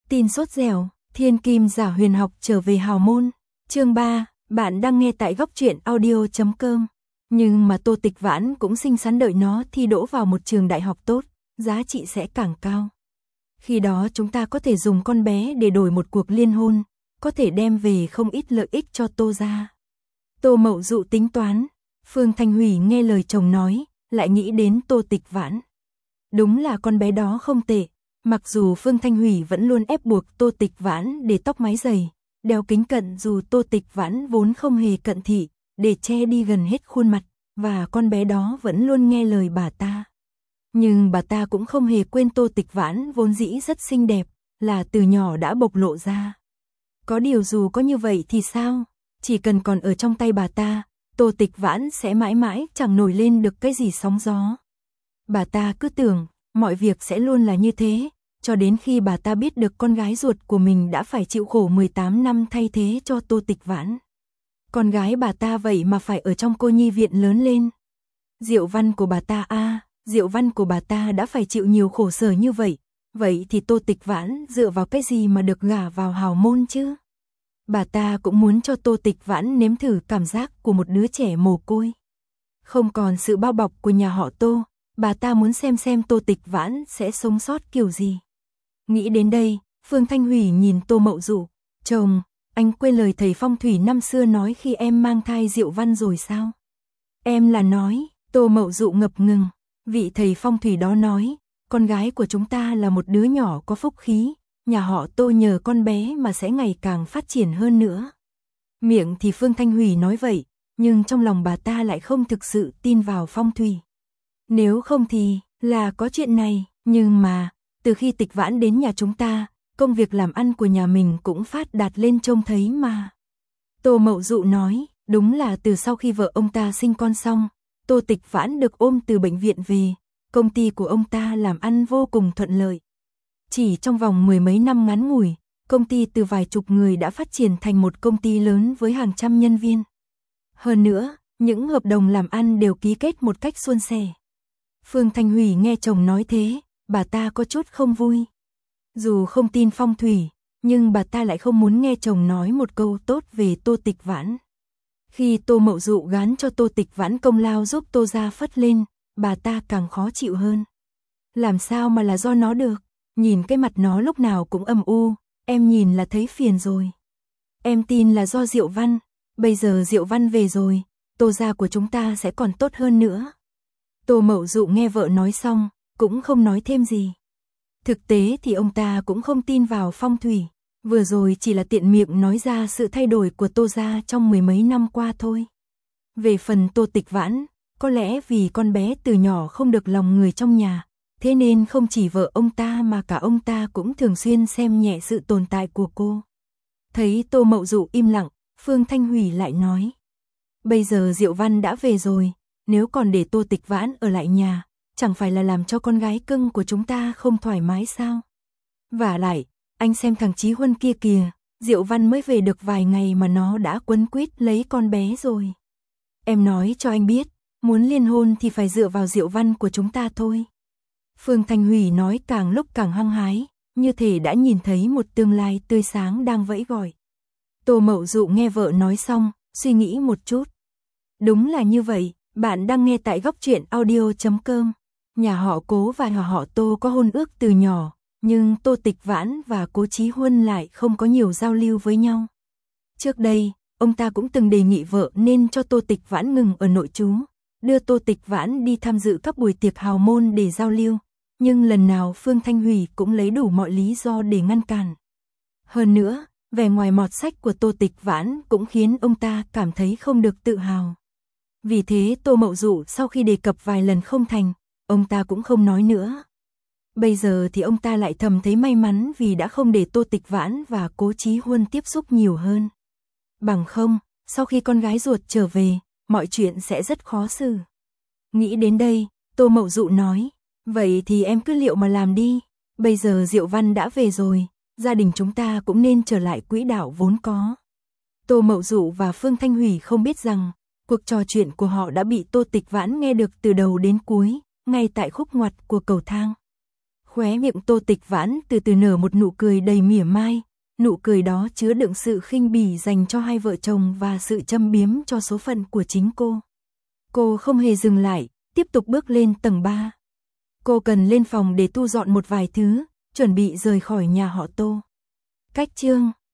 Tin sốt dẻo, thiên kim giả huyền học trở về hào môn. Chương 3, bạn đang nghe tại góc truyện audio.com. Nhưng mà Tô Tịch Vãn cũng xinh xắn đợi nó thi đỗ vào một trường đại học tốt, giá trị sẽ càng cao. Khi đó chúng ta có thể dùng con bé để đổi một cuộc liên hôn, có thể đem về không ít lợi ích cho Tô gia. Tô Mậu Dụ tính toán, Phương Thanh Hủy nghe lời chồng nói, lại nghĩ đến Tô Tịch Vãn. Đúng là con bé đó không tệ. Mặc dù Phương Thanh Hủy vẫn luôn ép buộc Tô Tịch Vãn để tóc mái dày, đeo kính cận dù Tô Tịch Vãn vốn không hề cận thị, để che đi gần hết khuôn mặt, và con bé đó vẫn luôn nghe lời bà ta. Nhưng bà ta cũng không hề quên Tô Tịch Vãn vốn dĩ rất xinh đẹp, là từ nhỏ đã bộc lộ ra. Có điều dù có như vậy thì sao, chỉ cần còn ở trong tay bà ta, Tô Tịch Vãn sẽ mãi mãi chẳng nổi lên được cái gì sóng gió. Bà ta cứ tưởng mọi việc sẽ luôn là như thế, cho đến khi bà ta biết được con gái ruột của mình đã phải chịu khổ 18 năm thay thế cho Tô Tịch Vãn. Con gái bà ta vậy mà phải ở trong cô nhi viện lớn lên. Diệu Văn của bà ta Diệu Văn của bà ta đã phải chịu nhiều khổ sở như vậy, vậy thì Tô Tịch Vãn dựa vào cái gì mà được gả vào hào môn chứ? Bà ta cũng muốn cho Tô Tịch Vãn nếm thử cảm giác của một đứa trẻ mồ côi. Không còn sự bao bọc của nhà họ Tô, bà ta muốn xem Tô Tịch Vãn sẽ sống sót kiểu gì. Nghĩ đến đây, Phương Thanh Hủy nhìn Tô Mậu Dụ, chồng, anh quên lời thầy phong thủy năm xưa nói khi em mang thai Diệu Văn rồi sao? Em là nói, Tô Mậu Dụ ngập ngừng, vị thầy phong thủy đó nói, con gái của chúng ta là một đứa nhỏ có phúc khí, nhà họ Tô nhờ con bé mà sẽ ngày càng phát triển hơn nữa. Miệng thì Phương Thanh Hủy nói vậy, nhưng trong lòng bà ta lại không thực sự tin vào phong thủy. Nếu không thì là có chuyện này, nhưng mà từ khi Tịch Vãn đến nhà chúng ta, công việc làm ăn của nhà mình cũng phát đạt lên trông thấy mà. Tô Mậu Dụ nói, đúng là từ sau khi vợ ông ta sinh con xong, Tô Tịch Vãn được ôm từ bệnh viện về, công ty của ông ta làm ăn vô cùng thuận lợi. Chỉ trong vòng mười mấy năm ngắn ngủi, công ty từ vài chục người đã phát triển thành một công ty lớn với hàng trăm nhân viên. Hơn nữa, những hợp đồng làm ăn đều ký kết một cách suôn sẻ. Phương Thanh Hủy nghe chồng nói thế, bà ta có chút không vui. Dù không tin phong thủy, nhưng bà ta lại không muốn nghe chồng nói một câu tốt về Tô Tịch Vãn. Khi Tô Mậu Dụ gán cho Tô Tịch Vãn công lao giúp Tô gia phất lên, bà ta càng khó chịu hơn. Làm sao mà là do nó được, nhìn cái mặt nó lúc nào cũng âm u, em nhìn là thấy phiền rồi. Em tin là do Diệu Văn, bây giờ Diệu Văn về rồi, Tô gia của chúng ta sẽ còn tốt hơn nữa. Tô Mậu Dụ nghe vợ nói xong, cũng không nói thêm gì. Thực tế thì ông ta cũng không tin vào phong thủy, vừa rồi chỉ là tiện miệng nói ra sự thay đổi của Tô gia trong mười mấy năm qua thôi. Về phần Tô Tịch Vãn, có lẽ vì con bé từ nhỏ không được lòng người trong nhà, thế nên không chỉ vợ ông ta mà cả ông ta cũng thường xuyên xem nhẹ sự tồn tại của cô. Thấy Tô Mậu Dụ im lặng, Phương Thanh Hủy lại nói, bây giờ Diệu Văn đã về rồi, nếu còn để Tô Tịch Vãn ở lại nhà, chẳng phải là làm cho con gái cưng của chúng ta không thoải mái sao? Vả lại, anh xem thằng Chí Huân kia kìa, Diệu Văn mới về được vài ngày mà nó đã quấn quýt lấy con bé rồi. Em nói cho anh biết, muốn liên hôn thì phải dựa vào Diệu Văn của chúng ta thôi. Phương Thanh Hủy nói càng lúc càng hăng hái, như thể đã nhìn thấy một tương lai tươi sáng đang vẫy gọi. Tô Mậu Dụ nghe vợ nói xong, suy nghĩ một chút. Đúng là như vậy, bạn đang nghe tại góc truyện audio.com. Nhà họ Cố và nhà họ Tô có hôn ước từ nhỏ, nhưng Tô Tịch Vãn và Cố Chí Huân lại không có nhiều giao lưu với nhau. Trước đây, ông ta cũng từng đề nghị vợ nên cho Tô Tịch Vãn ngừng ở nội trú, đưa Tô Tịch Vãn đi tham dự các buổi tiệc hào môn để giao lưu, nhưng lần nào Phương Thanh Hủy cũng lấy đủ mọi lý do để ngăn cản. Hơn nữa, vẻ ngoài mọt sách của Tô Tịch Vãn cũng khiến ông ta cảm thấy không được tự hào. Vì thế Tô Mậu Dụ sau khi đề cập vài lần không thành, ông ta cũng không nói nữa. Bây giờ thì ông ta lại thầm thấy may mắn vì đã không để Tô Tịch Vãn và Cố Chí Huân tiếp xúc nhiều hơn. Bằng không, sau khi con gái ruột trở về, mọi chuyện sẽ rất khó xử. Nghĩ đến đây, Tô Mậu Dụ nói, vậy thì em cứ liệu mà làm đi, bây giờ Diệu Văn đã về rồi, gia đình chúng ta cũng nên trở lại quỹ đạo vốn có. Tô Mậu Dụ và Phương Thanh Hủy không biết rằng, cuộc trò chuyện của họ đã bị Tô Tịch Vãn nghe được từ đầu đến cuối, ngay tại khúc ngoặt của cầu thang. Khóe miệng Tô Tịch Vãn từ từ nở một nụ cười đầy mỉa mai, nụ cười đó chứa đựng sự khinh bỉ dành cho hai vợ chồng và sự châm biếm cho số phận của chính cô. Cô không hề dừng lại, tiếp tục bước lên tầng 3. Cô cần lên phòng để thu dọn một vài thứ, chuẩn bị rời khỏi nhà họ Tô. Cách chương